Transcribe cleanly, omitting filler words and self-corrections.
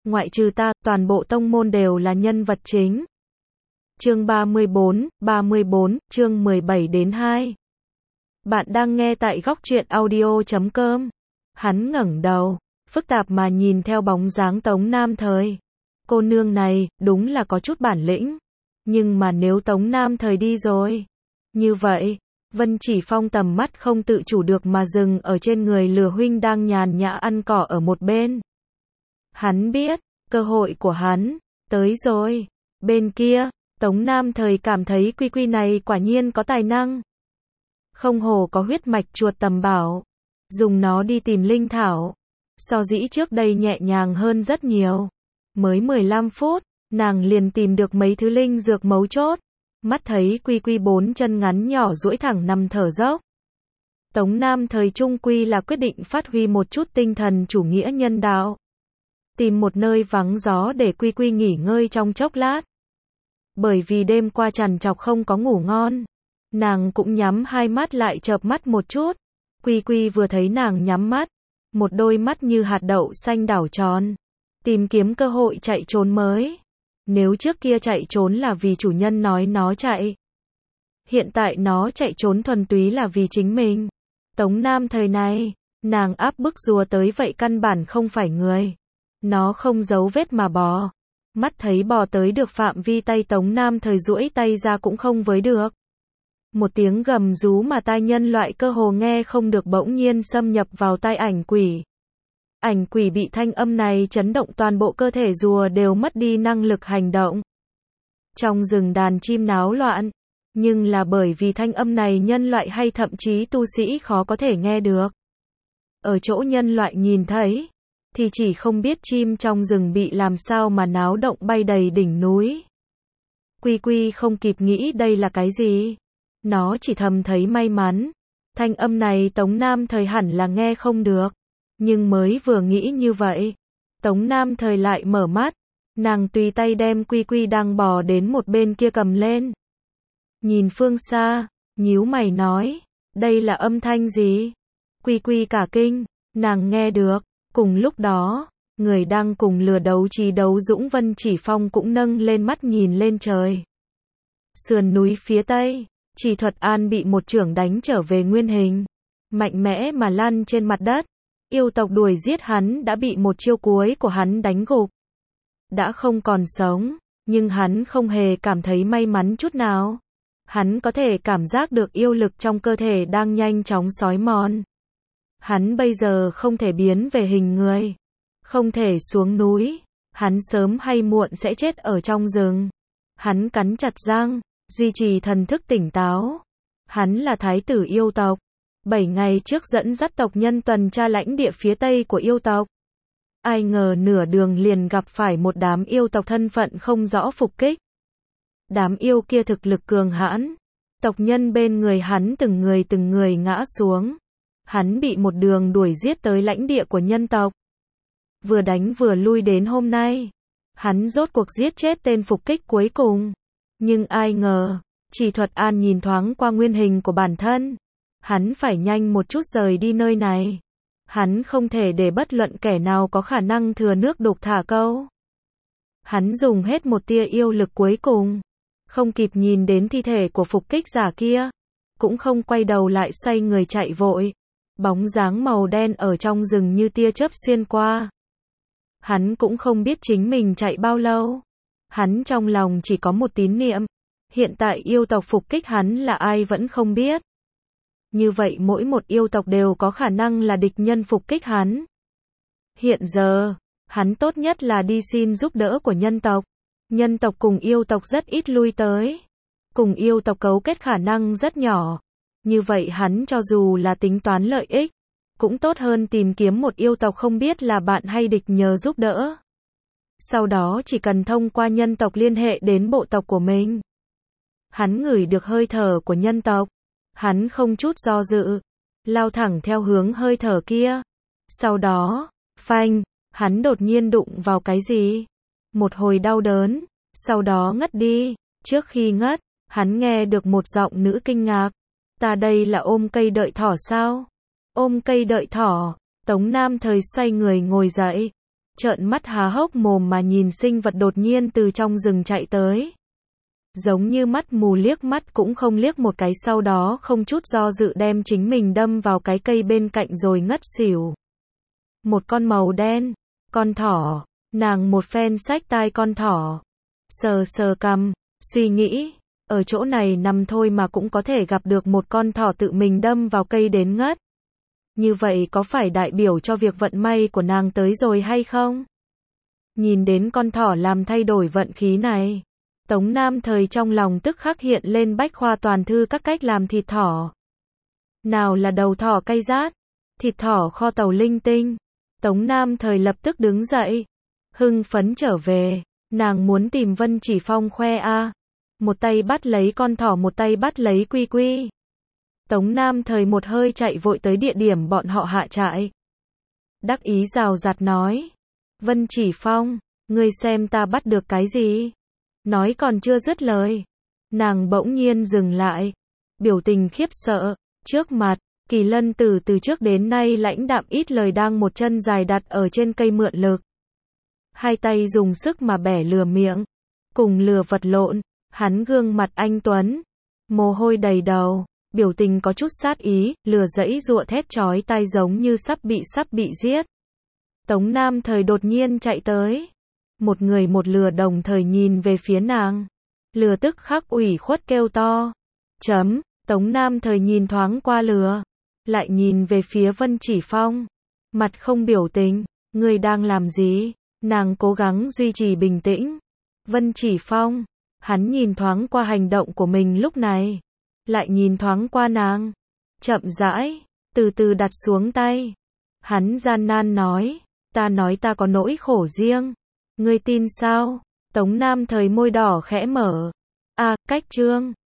ngoại trừ ta, toàn bộ tông môn đều là nhân vật chính. Chương 34, chương 17 đến 2. Bạn đang nghe tại góc truyện audio.com. Hắn ngẩng đầu, phức tạp mà nhìn theo bóng dáng Tống Nam Thời. Cô nương này, đúng là có chút bản lĩnh. Nhưng mà nếu Tống Nam Thời đi rồi, như vậy, Vân Chỉ Phong tầm mắt không tự chủ được mà dừng ở trên người Lừa huynh đang nhàn nhã ăn cỏ ở một bên. Hắn biết, cơ hội của hắn, tới rồi. Bên kia, Tống Nam Thời cảm thấy Quy Quy này quả nhiên có tài năng. Không hổ có huyết mạch chuột tầm bảo. Dùng nó đi tìm linh thảo. So dĩ trước đây nhẹ nhàng hơn rất nhiều. Mới 15 phút, nàng liền tìm được mấy thứ linh dược mấu chốt. Mắt thấy Quy Quy bốn chân ngắn nhỏ duỗi thẳng nằm thở dốc. Tống Nam Thời chung quy là quyết định phát huy một chút tinh thần chủ nghĩa nhân đạo. Tìm một nơi vắng gió để Quy Quy nghỉ ngơi trong chốc lát. Bởi vì đêm qua trằn trọc không có ngủ ngon, nàng cũng nhắm hai mắt lại chợp mắt một chút. Quy Quy vừa thấy nàng nhắm mắt, một đôi mắt như hạt đậu xanh đảo tròn, tìm kiếm cơ hội chạy trốn mới. Nếu trước kia chạy trốn là vì chủ nhân nói nó chạy, hiện tại nó chạy trốn thuần túy là vì chính mình. Tống Nam Thời này, nàng áp bức rùa tới vậy căn bản không phải người. Nó không giấu vết mà bò. Mắt thấy bò tới được phạm vi tay Tống Nam Thời duỗi tay ra cũng không với được. Một tiếng gầm rú mà tai nhân loại cơ hồ nghe không được bỗng nhiên xâm nhập vào tai ảnh quỷ. Ảnh quỷ bị thanh âm này chấn động, toàn bộ cơ thể rùa đều mất đi năng lực hành động. Trong rừng đàn chim náo loạn, nhưng là bởi vì thanh âm này nhân loại hay thậm chí tu sĩ khó có thể nghe được. Ở chỗ nhân loại nhìn thấy, thì chỉ không biết chim trong rừng bị làm sao mà náo động bay đầy đỉnh núi. Quy Quy không kịp nghĩ đây là cái gì. Nó chỉ thầm thấy may mắn. Thanh âm này Tống Nam Thời hẳn là nghe không được. Nhưng mới vừa nghĩ như vậy, Tống Nam Thời lại mở mắt. Nàng tùy tay đem Quy Quy đang bò đến một bên kia cầm lên. Nhìn phương xa, nhíu mày nói, đây là âm thanh gì? Quy Quy cả kinh, nàng nghe được. Cùng lúc đó, người đang cùng Lừa đấu trí đấu dũng Vân Chỉ Phong cũng nâng lên mắt nhìn lên trời. Sườn núi phía tây, Chỉ Thuật An bị một chưởng đánh trở về nguyên hình, mạnh mẽ mà lăn trên mặt đất. Yêu tộc đuổi giết hắn đã bị một chiêu cuối của hắn đánh gục, đã không còn sống, nhưng hắn không hề cảm thấy may mắn chút nào. Hắn có thể cảm giác được yêu lực trong cơ thể đang nhanh chóng xói mòn. Hắn bây giờ không thể biến về hình người, không thể xuống núi, hắn sớm hay muộn sẽ chết ở trong rừng. Hắn cắn chặt răng, duy trì thần thức tỉnh táo. Hắn là thái tử yêu tộc, 7 ngày trước dẫn dắt tộc nhân tuần tra lãnh địa phía tây của yêu tộc. Ai ngờ nửa đường liền gặp phải một đám yêu tộc thân phận không rõ phục kích. Đám yêu kia thực lực cường hãn, tộc nhân bên người hắn từng người ngã xuống. Hắn bị một đường đuổi giết tới lãnh địa của nhân tộc. Vừa đánh vừa lui đến hôm nay. Hắn rốt cuộc giết chết tên phục kích cuối cùng. Nhưng ai ngờ, Chỉ Thuật An nhìn thoáng qua nguyên hình của bản thân. Hắn phải nhanh một chút rời đi nơi này. Hắn không thể để bất luận kẻ nào có khả năng thừa nước đục thả câu. Hắn dùng hết một tia yêu lực cuối cùng. Không kịp nhìn đến thi thể của phục kích giả kia. Cũng không quay đầu lại xoay người chạy vội. Bóng dáng màu đen ở trong rừng như tia chớp xuyên qua. Hắn cũng không biết chính mình chạy bao lâu. Hắn trong lòng chỉ có một tín niệm. Hiện tại yêu tộc phục kích hắn là ai vẫn không biết. Như vậy mỗi một yêu tộc đều có khả năng là địch nhân phục kích hắn. Hiện giờ, hắn tốt nhất là đi xin giúp đỡ của nhân tộc. Nhân tộc cùng yêu tộc rất ít lui tới. Cùng yêu tộc cấu kết khả năng rất nhỏ. Như vậy hắn cho dù là tính toán lợi ích, cũng tốt hơn tìm kiếm một yêu tộc không biết là bạn hay địch nhờ giúp đỡ. Sau đó chỉ cần thông qua nhân tộc liên hệ đến bộ tộc của mình. Hắn ngửi được hơi thở của nhân tộc. Hắn không chút do dự, lao thẳng theo hướng hơi thở kia. Sau đó, phanh, hắn đột nhiên đụng vào cái gì? Một hồi đau đớn, sau đó ngất đi. Trước khi ngất, hắn nghe được một giọng nữ kinh ngạc. Ta đây là ôm cây đợi thỏ sao? Ôm cây đợi thỏ. Tống Nam Thời xoay người ngồi dậy. trợn mắt há hốc mồm mà nhìn sinh vật đột nhiên từ trong rừng chạy tới. Giống như mắt mù liếc mắt cũng không liếc một cái, sau đó không chút do dự đem chính mình đâm vào cái cây bên cạnh rồi ngất xỉu. Một con màu đen, con thỏ, nàng một phen xách tai con thỏ, sờ sờ cằm, suy nghĩ, ở chỗ này nằm thôi mà cũng có thể gặp được một con thỏ tự mình đâm vào cây đến ngất. Như vậy có phải đại biểu cho việc vận may của nàng tới rồi hay không? Nhìn đến con thỏ làm thay đổi vận khí này, Tống Nam Thời trong lòng tức khắc hiện lên bách khoa toàn thư các cách làm thịt thỏ. Nào là đầu thỏ cay rát, thịt thỏ kho tàu linh tinh. Tống Nam Thời lập tức đứng dậy, hưng phấn trở về, nàng muốn tìm Vân Chỉ Phong khoe a. Một tay bắt lấy con thỏ, một tay bắt lấy Quy Quy. Tống Nam Thời một hơi chạy vội tới địa điểm bọn họ hạ trại. Đắc ý rào rạt nói, Vân Chỉ Phong, ngươi xem ta bắt được cái gì? Nói còn chưa dứt lời, nàng bỗng nhiên dừng lại, biểu tình khiếp sợ, trước mặt, Kỳ Lân Tử từ trước đến nay lãnh đạm ít lời đang một chân dài đặt ở trên cây mượn lực. Hai tay dùng sức mà bẻ lừa miệng, cùng lừa vật lộn, hắn gương mặt anh tuấn, mồ hôi đầy đầu, biểu tình có chút sát ý, lừa giãy giụa thét chói tai giống như sắp bị giết. Tống Nam Thời đột nhiên chạy tới. Một người một lừa đồng thời nhìn về phía nàng. Lừa tức khắc ủy khuất kêu to. Tống Nam Thời nhìn thoáng qua lừa, lại nhìn về phía Vân Chỉ Phong. Mặt không biểu tình, ngươi đang làm gì? Nàng cố gắng duy trì bình tĩnh. Vân Chỉ Phong, hắn nhìn thoáng qua hành động của mình lúc này, lại nhìn thoáng qua nàng. Chậm rãi, từ từ đặt xuống tay. Hắn gian nan nói, ta có nỗi khổ riêng. Ngươi tin sao? Tống Nam Thời môi đỏ khẽ mở. Cách chương